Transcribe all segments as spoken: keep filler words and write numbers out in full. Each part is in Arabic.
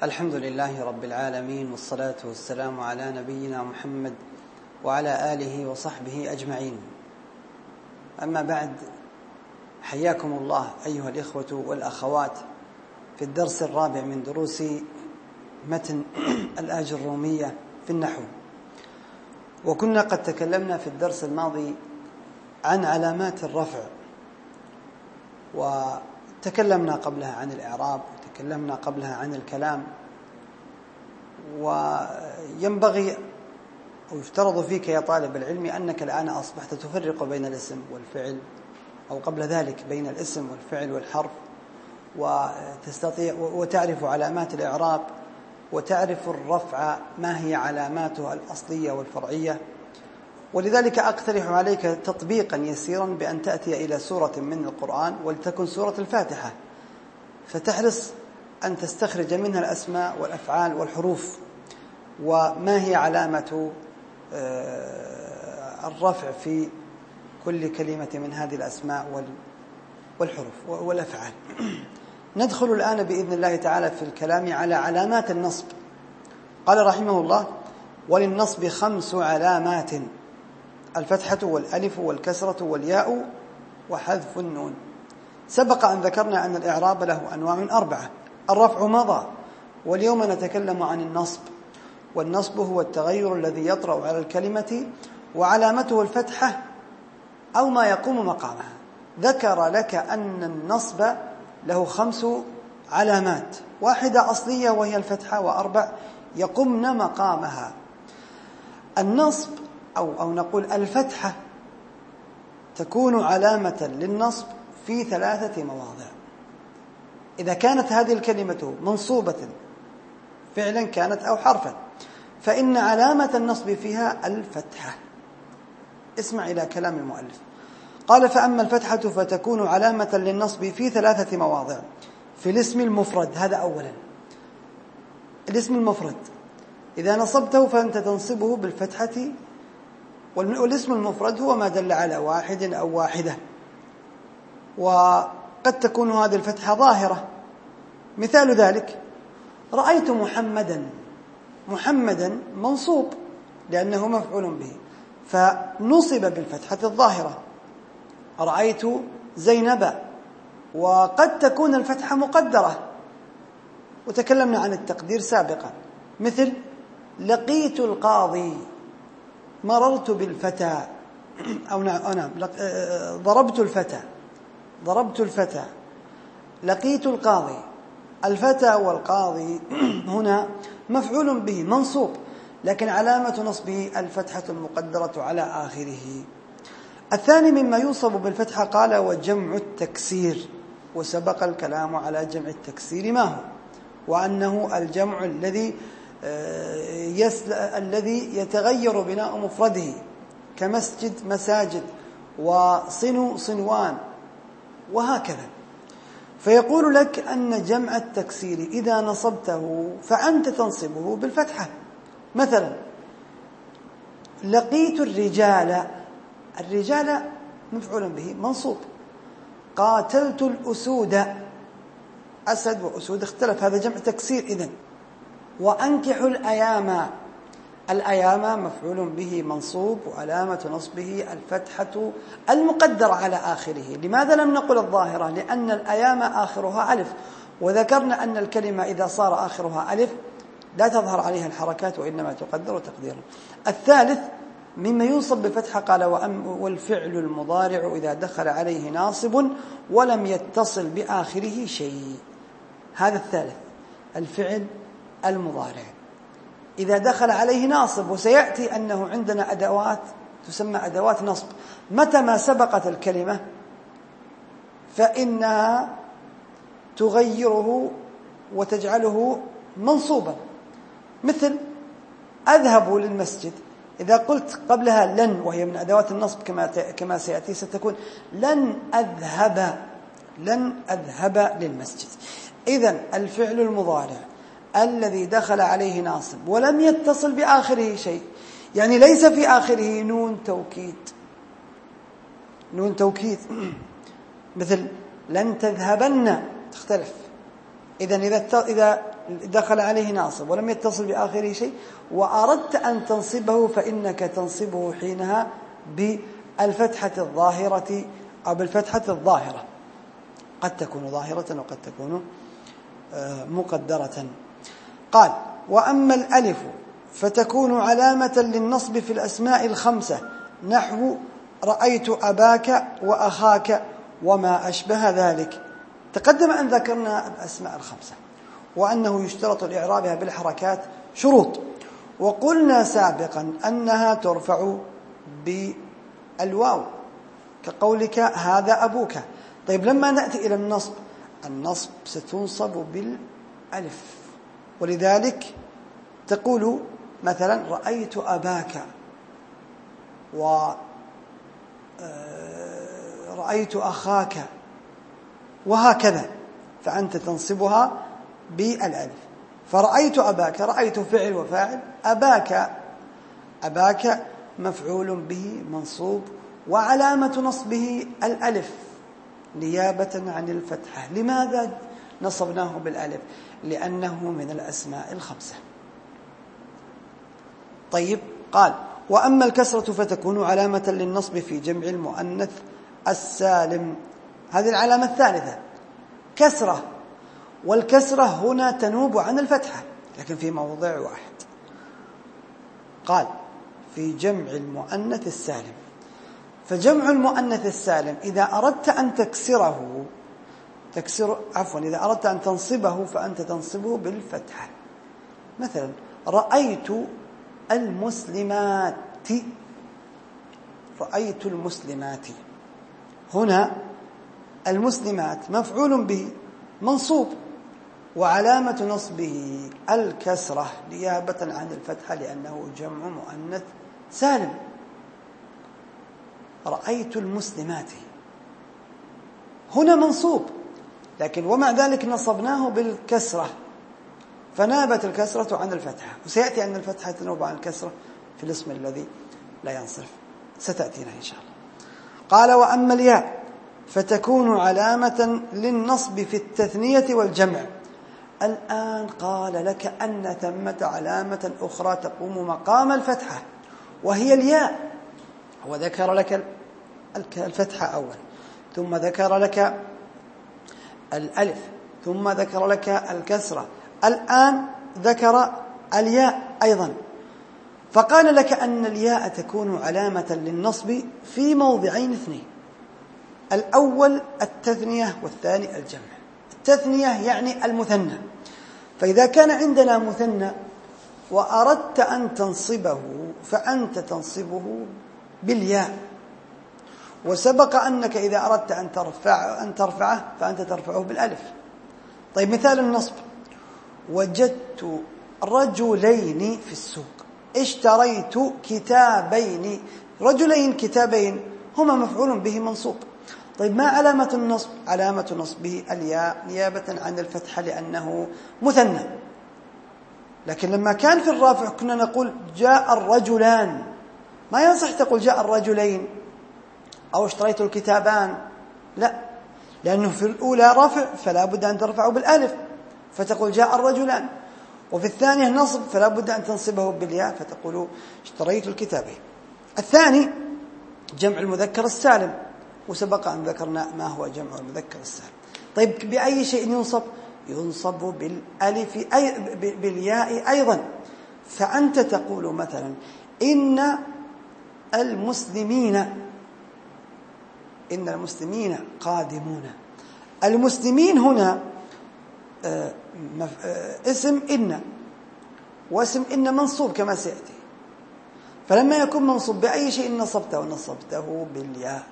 الحمد لله رب العالمين، والصلاة والسلام على نبينا محمد وعلى آله وصحبه أجمعين. أما بعد، حياكم الله أيها الإخوة والأخوات في الدرس الرابع من دروس متن الآج الرومية في النحو. وكنا قد تكلمنا في الدرس الماضي عن علامات الرفع، وتكلمنا قبلها عن الإعراب، وتكلمنا قبلها عن الكلام. وينبغي أو يفترض فيك يا طالب العلم أنك الآن أصبحت تفرق بين الاسم والفعل، أو قبل ذلك بين الاسم والفعل والحرف، وتستطيع وتعرف علامات الإعراب، وتعرف الرفع ما هي علاماته الأصلية والفرعية. ولذلك أقترح عليك تطبيقا يسيرا بأن تأتي إلى سورة من القرآن، ولتكن سورة الفاتحة، فتحرص أن تستخرج منها الأسماء والأفعال والحروف، وما هي علامة الرفع في كل كلمة من هذه الأسماء والحروف والأفعال. ندخل الآن بإذن الله تعالى في الكلام على علامات النصب. قال رحمه الله: وللنصب خمس علامات: الفتحة والألف والكسرة والياء وحذف النون. سبق أن ذكرنا أن الإعراب له أنواع أربعة. الرفع مضى، واليوم نتكلم عن النصب. والنصب هو التغير الذي يطرأ على الكلمة، وعلامته الفتحة أو ما يقوم مقامها. ذكر لك أن النصب له خمس علامات: واحدة أصلية وهي الفتحة، وأربع يقومن مقامها. النصب أو, أو نقول الفتحة تكون علامة للنصب في ثلاثة مواضع. إذا كانت هذه الكلمة منصوبة فعلا كانت أو حرفا، فإن علامة النصب فيها الفتحة. اسمع إلى كلام المؤلف. قال: فأما الفتحة فتكون علامة للنصب في ثلاثة مواضع: في الاسم المفرد. هذا أولا، الاسم المفرد إذا نصبته فأنت تنصبه بالفتحة، والاسم المفرد هو ما دل على واحد أو واحدة، وقد تكون هذه الفتحة ظاهرة. مثال ذلك: رأيت محمدا. محمدا منصوب لأنه مفعول به، فنصب بالفتحة الظاهرة. رأيت زينب، وقد تكون الفتحة مقدرة، وتكلمنا عن التقدير سابقا. مثل: لقيت القاضي، مررت بالفتى، أو نعم ضربت الفتى ضربت الفتى لقيت القاضي. الفتى والقاضي هنا مفعول به منصوب، لكن علامة نصبه الفتحة المقدرة على آخره. الثاني مما ينصب بالفتحة قال: وجمع التكسير. وسبق الكلام على جمع التكسير ما هو، وأنه الجمع الذي الذي يتغير بناء مفرده، كمسجد مساجد، وصنو صنوان، وهكذا. فيقول لك أن جمع التكسير إذا نصبته فأنت تنصبه بالفتحة. مثلا: لقيت الرجال. الرجال مفعول به منصوب. قاتلت الأسود. أسد وأسود اختلف، هذا جمع تكسير إذن. وأنكحوا الأيام. الأيام مفعول به منصوب، وعلامة نصبه الفتحة المقدرة على آخره. لماذا لم نقل الظاهرة؟ لأن الأيام آخرها ألف، وذكرنا أن الكلمة إذا صار آخرها ألف لا تظهر عليها الحركات، وإنما تقدر تقديرا. الثالث مما ينصب بفتحة قال: والفعل المضارع إذا دخل عليه ناصب ولم يتصل بآخره شيء. هذا الثالث، الفعل المضارع إذا دخل عليه ناصب. وسيأتي أنه عندنا أدوات تسمى أدوات نصب، متى ما سبقت الكلمة فإنها تغيره وتجعله منصوبا. مثل: أذهب للمسجد. إذا قلت قبلها لن، وهي من أدوات النصب كما كما سيأتي، ستكون لن أذهب لن أذهب للمسجد. إذن الفعل المضارع الذي دخل عليه ناصب ولم يتصل بآخره شيء، يعني ليس في آخره نون توكيد نون توكيد مثل لن تذهبن، تختلف. إذن إذا إذا دخل عليه ناصب ولم يتصل بآخره شيء وأردت أن تنصبه فإنك تنصبه حينها بالفتحة الظاهرة أو بالفتحة الظاهرة، قد تكون ظاهرة وقد تكون مقدرة. قال: وأما الألف فتكون علامة للنصب في الأسماء الخمسة، نحو رأيت أباك وأخاك وما أشبه ذلك. تقدم أن ذكرنا الأسماء الخمسة وأنه يشترط لإعرابها بالحركات شروط، وقلنا سابقا أنها ترفع بالواو كقولك هذا أبوك. طيب لما نأتي إلى النصب، النصب ستنصب بالألف، ولذلك تقول مثلا رأيت أباك ورأيت أخاك وهكذا، فأنت تنصبها بالألف. فرأيت أباك، رأيت فعل وفاعل، أباك أباك مفعول به منصوب وعلامة نصبه الألف نيابة عن الفتحة. لماذا نصبناه بالألف؟ لأنه من الأسماء الخمسة. طيب، قال: وأما الكسرة فتكون علامة للنصب في جمع المؤنث السالم. هذه العلامة الثالثة، كسرة، والكسرة هنا تنوب عن الفتحة لكن في موضع واحد. قال: في جمع المؤنث السالم. فجمع المؤنث السالم إذا أردت أن تكسره تكسر عفوا إذا أردت أن تنصبه فأنت تنصبه بالفتحة. مثلا رأيت المسلمات، رأيت المسلمات، هنا المسلمات مفعول به منصوب وعلامة نصبه الكسرة نيابة عن الفتحة لأنه جمع مؤنث سالم. رأيت المسلمات هنا منصوب، لكن ومع ذلك نصبناه بالكسرة فنابت الكسرة عن الفتحة، وسيأتي أن الفتحة تنوب عن الكسرة في الاسم الذي لا ينصرف، ستأتينا إن شاء الله. قال: وأما الياء فتكون علامة للنصب في التثنية والجمع. الآن قال لك أن ثمة علامة أخرى تقوم مقام الفتحة وهي الياء. هو ذكر لك الفتحة أولا، ثم ذكر لك الألف، ثم ذكر لك الكسرة، الآن ذكر الياء أيضا. فقال لك أن الياء تكون علامة للنصب في موضعين اثنين: الأول التثنية والثاني الجمع. التثنية يعني المثنى، فإذا كان عندنا مثنى وأردت أن تنصبه فأنت تنصبه بالياء، وسبق أنك إذا أردت أن ترفع أن ترفعه فأنت ترفعه بالألف. طيب، مثال النصب: وجدت رجلين في السوق، اشتريت كتابين. رجلين كتابين هما مفعول به منصوب. طيب، ما علامة النصب؟ علامة نصبه الياء نيابة عن الفتحة لأنه مثنى. لكن لما كان في الرافع كنا نقول جاء الرجلان، ما يصح تقول جاء الرجلين أو اشتريت الكتابان، لا، لأنه في الأولى رفع فلا بد أن ترفعه بالألف فتقول جاء الرجلان، وفي الثانية نصب فلا بد أن تنصبه بالياء فتقول اشتريت الكتابين. الثاني جمع المذكر السالم، وسبق أن ذكرنا ما هو جمع المذكر السالم. طيب، بأي شيء ينصب؟ ينصب بالألف أي بالياء أيضا. فأنت تقول مثلا إن المسلمين إن المسلمين قادمون. المسلمين هنا اسم إن، واسم إن منصوب كما سيأتي، فلما يكون منصوب بأي شيء نصبته نصبته بالياء.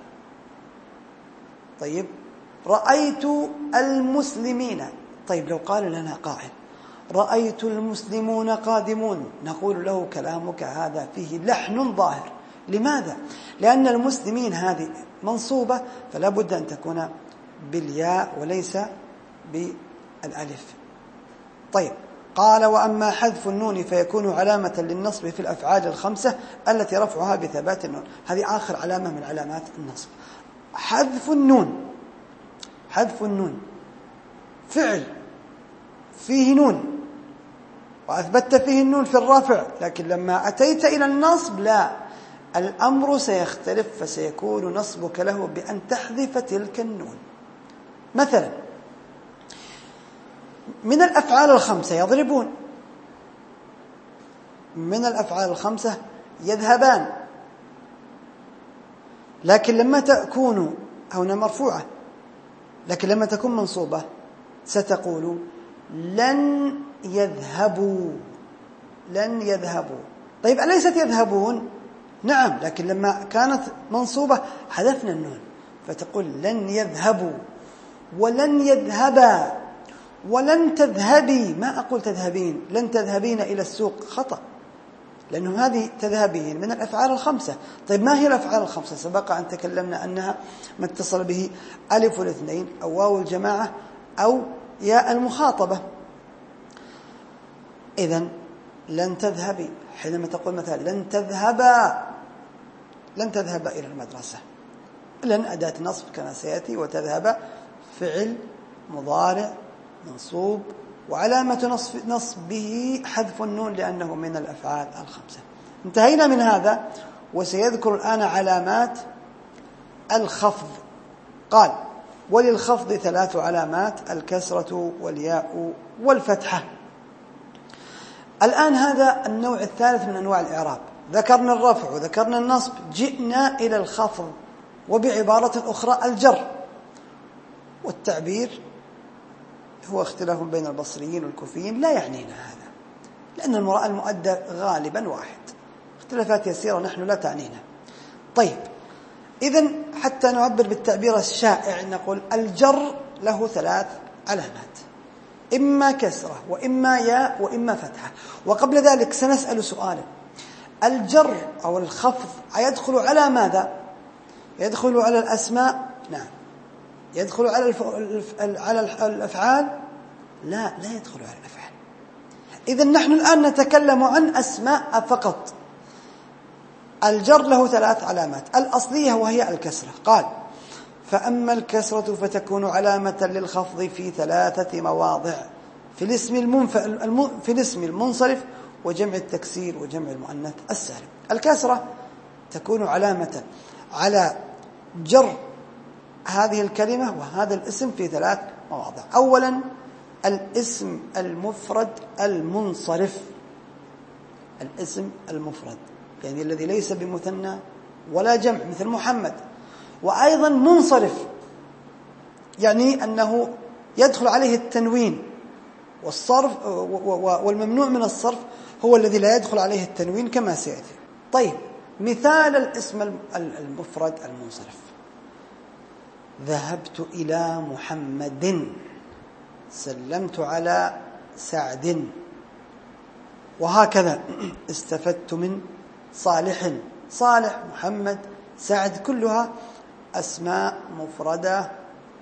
طيب، رأيت المسلمين. طيب، لو قال لنا قائل رأيت المسلمون قادمون، نقول له كلامك هذا فيه لحن ظاهر. لماذا؟ لأن المسلمين هذه منصوبة فلا بد أن تكون بالياء وليس بالألف. طيب، قال: وأما حذف النون فيكون علامة للنصب في الأفعال الخمسة التي رفعها بثبات النون. هذه آخر علامة من علامات النصب، حذف النون. حذف النون فعل فيه نون وأثبتت فيه النون في الرفع، لكن لما أتيت إلى النصب لا، الأمر سيختلف، فسيكون نصبك له بأن تحذف تلك النون. مثلا من الأفعال الخمسة يضربون، من الأفعال الخمسة يذهبان، لكن لما تكون هنا مرفوعة، لكن لما تكون منصوبة ستقول لن يذهبوا، لن يذهبوا. طيب أليست يذهبون؟ نعم، لكن لما كانت منصوبة حذفنا النون، فتقول لن يذهبوا ولن يذهبا ولن تذهبي. ما أقول تذهبين، لن تذهبين إلى السوق، خطأ، لأنه هذه تذهبين من الأفعال الخمسة. طيب ما هي الأفعال الخمسة؟ سبق أن تكلمنا أنها ما اتصل به ألف الاثنين أو واو الجماعة أو ياء المخاطبة. إذن لن تذهبي، حينما تقول مثلا لن تذهبا، لن تذهب إلى المدرسة، لن أداة نصب كما سيأتي، وتذهب فعل مضارع منصوب وعلامة نصبه حذف النون لأنه من الأفعال الخمسة. انتهينا من هذا، وسيذكر الآن علامات الخفض. قال وللخفض ثلاث علامات: الكسرة والياء والفتحة. الآن هذا النوع الثالث من أنواع الإعراب. ذكرنا الرفع وذكرنا النصب، جئنا إلى الخفض، وبعبارة أخرى الجر. والتعبير هو اختلاف بين البصريين والكوفيين، لا يعنينا هذا، لأن المؤدى غالبا واحد، اختلافات يسيرة نحن لا تعنينا. طيب، إذن حتى نعبر بالتعبير الشائع نقول الجر له ثلاث علامات: إما كسرة وإما ياء وإما فتحة. وقبل ذلك سنسأل سؤالا: الجر أو الخفض يدخل على ماذا؟ يدخل على الأسماء؟ نعم. يدخل على الف... على الأفعال؟ لا، لا يدخل على الأفعال. إذن نحن الآن نتكلم عن أسماء فقط. الجر له ثلاث علامات: الأصلية وهي الكسرة. قال فأما الكسرة فتكون علامة للخفض في ثلاثة مواضع: في الاسم المنف... الم... في الاسم المنصرف وجمع التكسير وجمع المؤنث السالم. الكسرة تكون علامة على جر هذه الكلمة وهذا الاسم في ثلاث مواضع. أولا الاسم المفرد المنصرف، الاسم المفرد يعني الذي ليس بمثنى ولا جمع مثل محمد، وأيضا منصرف يعني أنه يدخل عليه التنوين، والصرف والممنوع من الصرف هو الذي لا يدخل عليه التنوين كما سيأتي. طيب، مثال الاسم المفرد المنصرف: ذهبت إلى محمد، سلمت على سعد، وهكذا. استفدت من صالح، صالح، محمد، سعد، كلها أسماء مفردة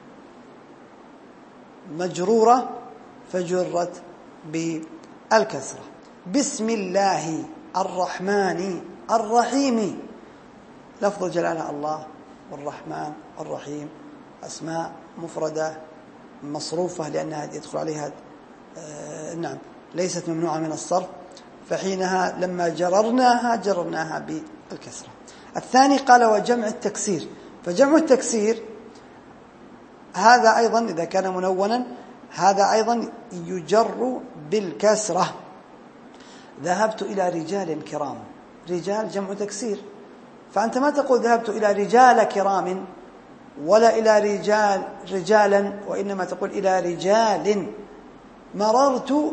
مجرورة فجرت بالكسرة. بسم الله الرحمن الرحيم، لفظ جلالة الله والرحمن والرحيم أسماء مفردة مصروفة لأنها يدخل عليها آه نعم ليست ممنوعة من الصرف، فحينها لما جررناها جررناها بالكسرة. الثاني قال وجمع التكسير، فجمع التكسير هذا أيضا إذا كان منونا هذا أيضا يجر بالكسرة. ذهبت إلى رجال كرام، رجال جمع تكسير، فأنت ما تقول ذهبت إلى رجال كرام ولا إلى رجال رجالا، وإنما تقول إلى رجال. مررت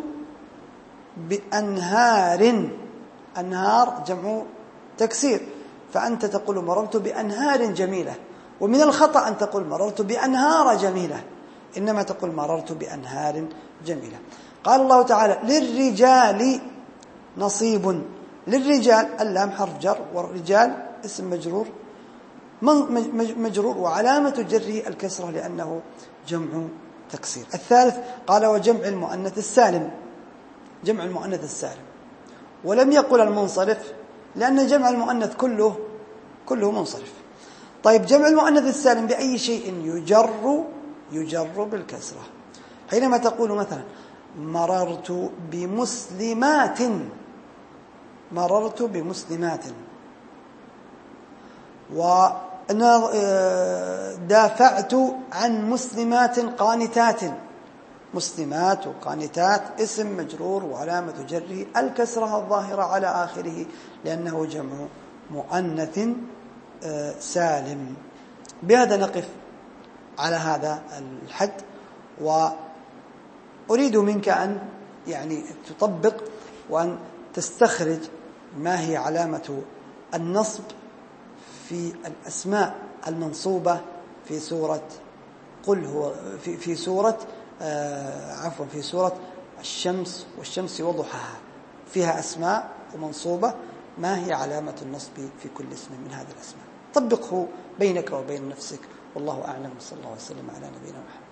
بأنهار، أنهار جمع تكسير، فأنت تقول مررت بأنهار جميلة. ومن الخطأ أن تقول مررت بأنهار جميلة، إنما تقول مررت بأنهار جميلة. قال الله تعالى للرجال نصيب، للرجال اللام حرف جر، والرجال اسم مجرور مجرور وعلامة جره الكسرة لأنه جمع تكسير. الثالث قال وجمع المؤنث السالم، جمع المؤنث السالم، ولم يقل المنصرف لأن جمع المؤنث كله كله منصرف. طيب، جمع المؤنث السالم بأي شيء يجر؟ يجر بالكسرة. حينما تقول مثلا مررت بمسلمات مررت بمسلمات ودافعت عن مسلمات قانتات. مسلمات وقانتات اسم مجرور وعلامة جره الكسرة الظاهرة على آخره لأنه جمع مؤنث سالم. بهذا نقف على هذا الحد، وأريد منك أن يعني تطبق وأن تستخرج ما هي علامة النصب في الأسماء المنصوبة في سورة قل هو في في سورة آه عفوا في سورة الشمس والشمس وضحاها، فيها أسماء ومنصوبة. ما هي علامة النصب في كل اسم من هذه الأسماء؟ طبقه بينك وبين نفسك، والله أعلم. صلى الله عليه وسلم على نبينا محمد.